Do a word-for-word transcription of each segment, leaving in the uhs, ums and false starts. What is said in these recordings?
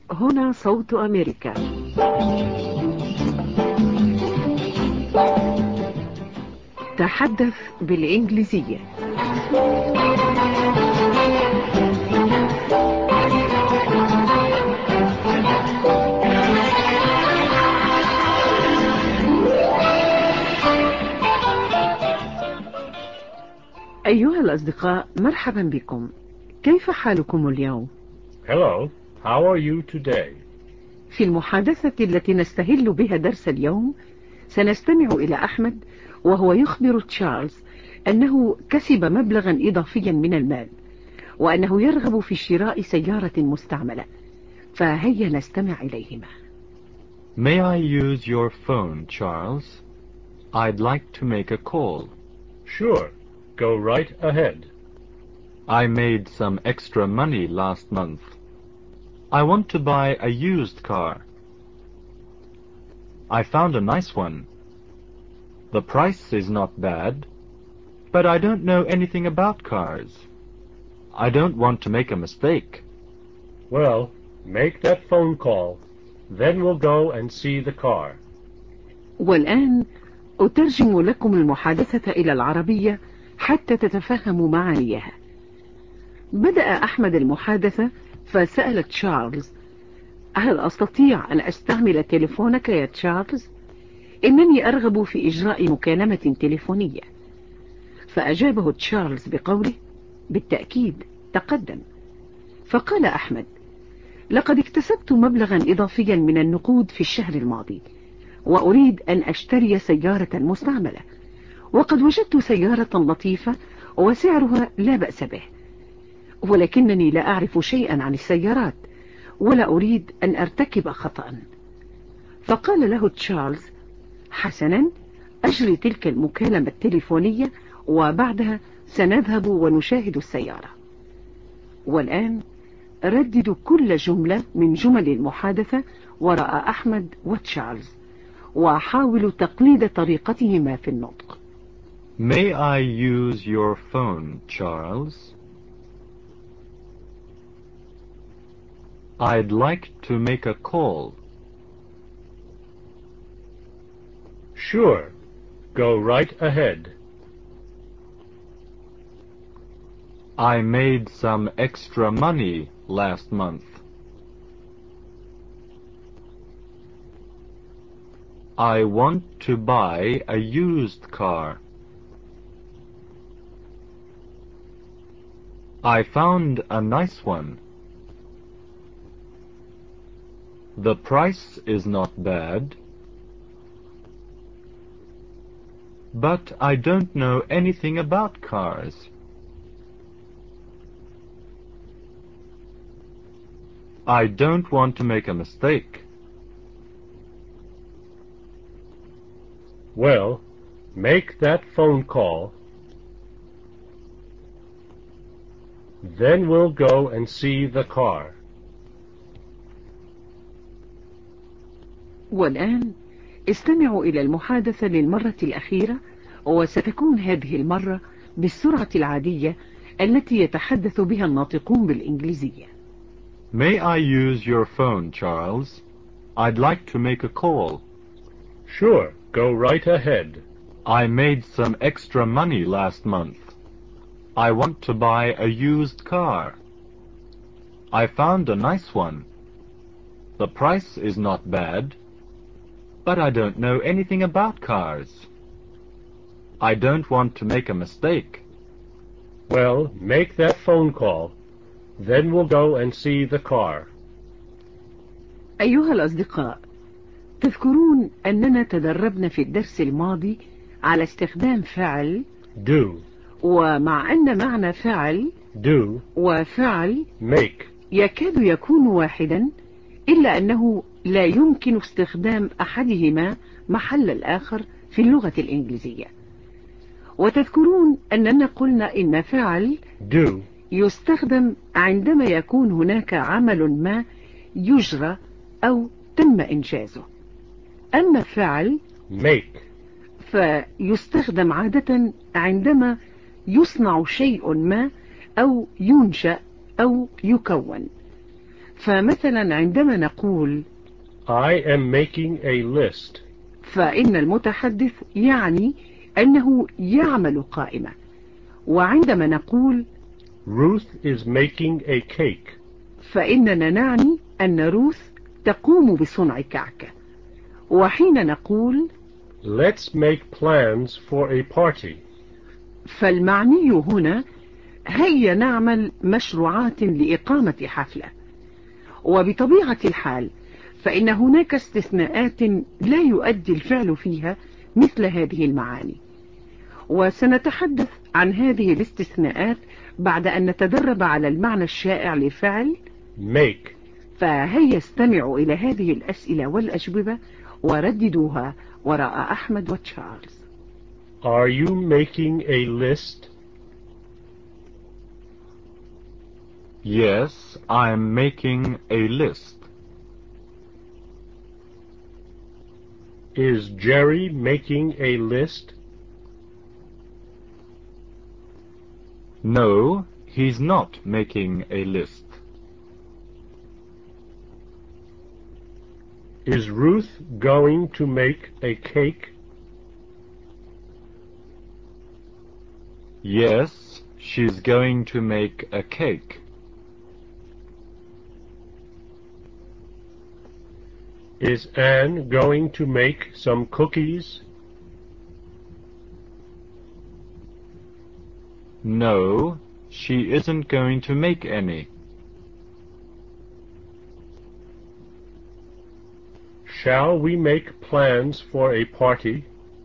هنا صوت أمريكا. تحدث بالإنجليزية. أيها الأصدقاء، مرحبا بكم. كيف حالكم اليوم؟ Hello, how are you today? في المحادثة التي نستهل بها درس اليوم سنستمع إلى أحمد وهو يخبر تشارلز أنه كسب مبلغا إضافيا من المال وأنه يرغب في شراء سيارة مستعملة، فهيا نستمع إليهما. May I use your phone, Charles? I'd like to make a call. Sure, go right ahead. I made some extra money last month. I want to buy a used car. I found a nice one. The price is not bad, but I don't know anything about cars. I don't want to make a mistake. Well, make that phone call. Then we'll go and see the car. والآن أترجم لكم المحادثة إلى العربية حتى تتفهموا معانيها. بدأ أحمد المحادثة فسأل تشارلز: هل أستطيع أن أستعمل تليفونك يا تشارلز؟ إنني أرغب في إجراء مكالمة تليفونية. فأجابه تشارلز بقوله: بالتأكيد، تقدم. فقال أحمد: لقد اكتسبت مبلغا إضافيا من النقود في الشهر الماضي، وأريد أن أشتري سيارة مستعملة، وقد وجدت سيارة لطيفة وسعرها لا بأس به، ولكنني لا أعرف شيئا عن السيارات ولا أريد أن أرتكب خطأ. فقال له تشارلز: حسنا، أجري تلك المكالمة التليفونية وبعدها سنذهب ونشاهد السيارة. والآن رددوا كل جملة من جمل المحادثة وراء أحمد وتشارلز، وحاولوا تقليد طريقتهما في النطق. May I use your phone, Charles? I'd like to make a call. Sure, go right ahead. I made some extra money last month. I want to buy a used car. I found a nice one. The price is not bad, but I don't know anything about cars. I don't want to make a mistake. Well, make that phone call. Then we'll go and see the car. والآن استمعوا إلى المحادثة للمرة الأخيرة، وستكون هذه المرة بالسرعة العادية التي يتحدث بها الناطقون بالإنجليزية. May I use your phone, Charles? I'd like to make a call. Sure, go right ahead. I made some extra money last month. I want to buy a used car. I found a nice one. The price is not bad, but I don't know anything about cars. I don't want to make a mistake. Well, make that phone call. Then we'll go and see the car. أيها الأصدقاء، تذكرون أننا تدربنا في الدرس الماضي على استخدام فعل Do. ومع أن معنى فعل Do. وفعل Make. يكاد يكون واحدا، إلا أنه لا يمكن استخدام أحدهما محل الآخر في اللغة الإنجليزية. وتذكرون أننا قلنا إن فعل Do. يستخدم عندما يكون هناك عمل ما يجرى أو تم إنجازه، أما فعل Make. فيستخدم عادة عندما يصنع شيء ما أو ينشأ أو يكون. فمثلا عندما نقول I am making a list. فإن المتحدث يعني أنه يعمل قائمة. وعندما نقول Ruth is making a cake. فإننا نعني أن روث تقوم بصنع كعكة. وحين نقول Let's make plans for a party. فالمعني هنا هيا نعمل مشروعات لإقامة حفلة. وبطبيعة الحال فإن هناك استثناءات لا يؤدي الفعل فيها مثل هذه المعاني، وسنتحدث عن هذه الاستثناءات بعد أن نتدرب على المعنى الشائع لفعل Make. فهيا استمعوا إلى هذه الأسئلة والأجوبة ورددوها وراء أحمد وتشارلز. Are you making a list? Yes, I'm making a list. Is Jerry making a list? No, he's not making a list. Is Ruth going to make a cake? Yes, she's going to make a cake. Is Anne going to make some cookies? No, she isn't going to make any. Shall we make plans for a party?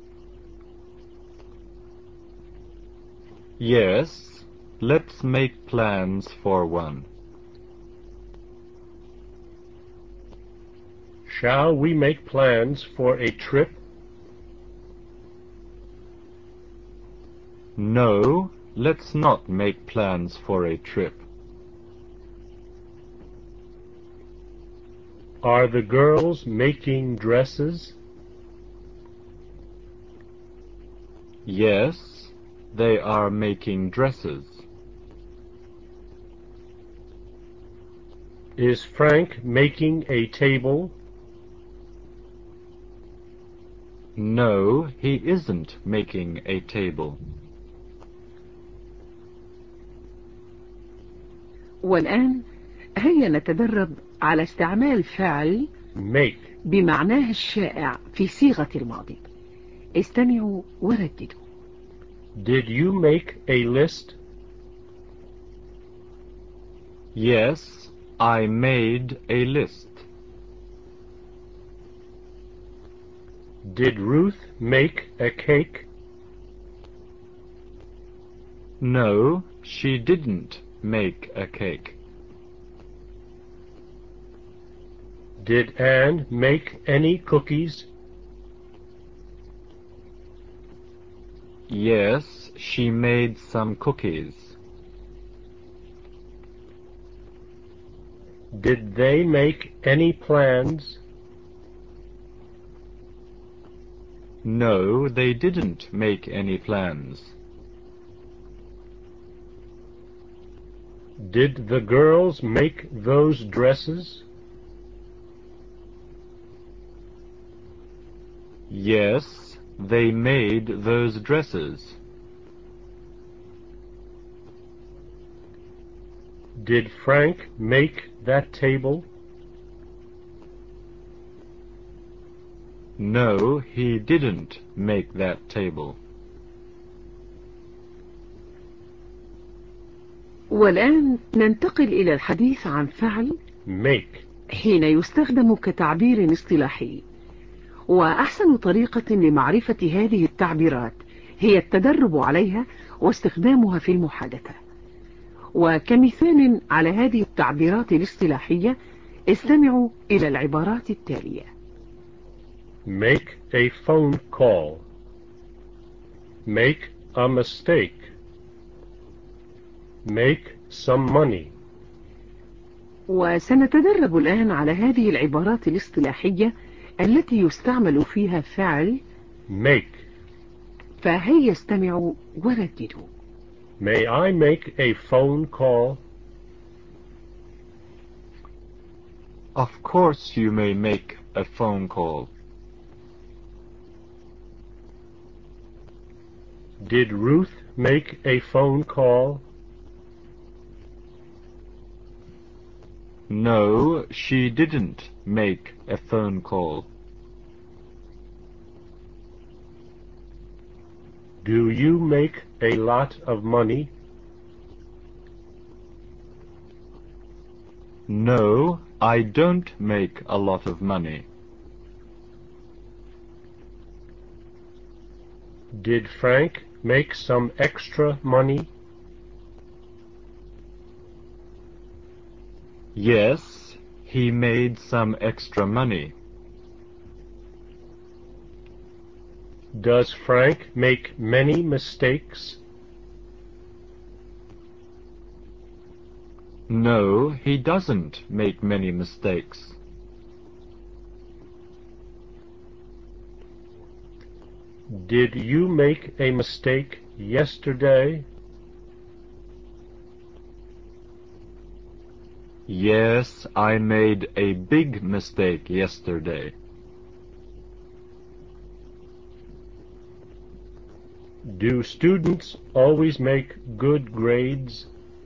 Yes, let's make plans for one. Shall we make plans for a trip? No, let's not make plans for a trip. Are the girls making dresses? Yes, they are making dresses. Is Frank making a table? No, he isn't making a table. والآن هيا نتدرب على استعمال فعل Make. بمعناه الشائع في صيغة الماضي. استمعوا ورددوا. Did you make a list? Yes, I made a list. Did Ruth make a cake? No, she didn't make a cake. Did Anne make any cookies? Yes, she made some cookies. Did they make any plans? No, they didn't make any plans. Did the girls make those dresses? Yes, they made those dresses. Did Frank make that table? No, he didn't make that table. والآن ننتقل إلى الحديث عن فعل Make. حين يستخدم كتعبير اصطلاحي. وأحسن طريقة لمعرفة هذه التعبيرات هي التدرب عليها واستخدامها في المحادثة. وكمثال على هذه التعبيرات الاصطلاحية استمعوا إلى العبارات التالية. Make a phone call. Make a mistake. Make some money. وسنتدرب الآن على هذه العبارات الاصطلاحية التي يستعمل فيها فعل Make. فهيا استمعوا ورددوا. May I make a phone call? Of course you may make a phone call. Did Ruth make a phone call? No, she didn't make a phone call. Do you make a lot of money? No, I don't make a lot of money. Did Frank make some extra money? Yes, he made some extra money. Does Frank make many mistakes? No, he doesn't make many mistakes. Did you make a mistake yesterday? Yes, I made a big mistake yesterday. Do students always make good grades?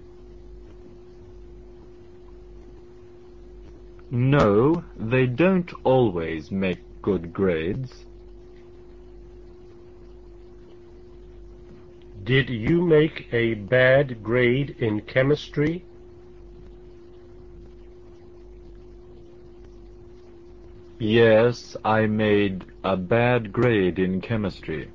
No, they don't always make good grades. Did you make a bad grade in chemistry? Yes, I made a bad grade in chemistry.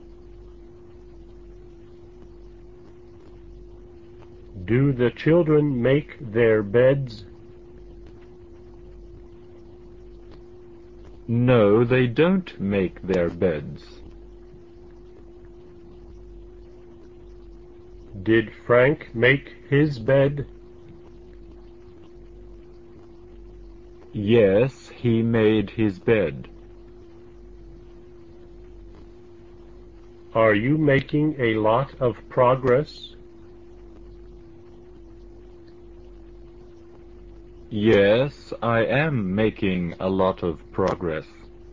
Do the children make their beds? No, they don't make their beds. Did Frank make his bed? Yes, he made his bed. Are you making a lot of progress? Yes, I am making a lot of progress.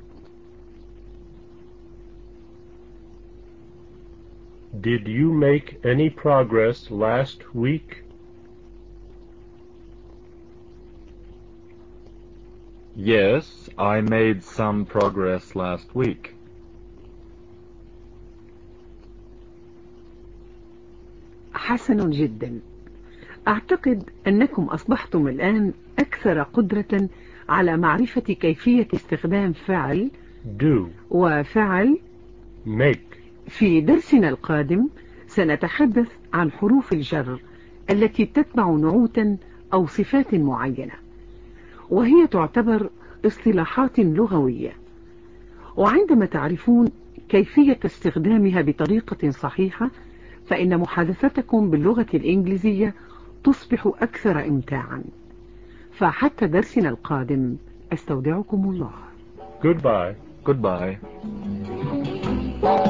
Did you make any progress last week? Yes, I made some progress last week. حسن جدا. أعتقد أنكم أصبحتم الآن أكثر قدرة على معرفة كيفية استخدام فعل Do. وفعل Make. في درسنا القادم سنتحدث عن حروف الجر التي تتبع نعوتا أو صفات معينة، وهي تعتبر اصطلاحات لغوية، وعندما تعرفون كيفية استخدامها بطريقة صحيحة فإن محادثتكم باللغة الإنجليزية تصبح أكثر إمتاعا. فحتى درسنا القادم أستودعكم الله. Goodbye. Goodbye.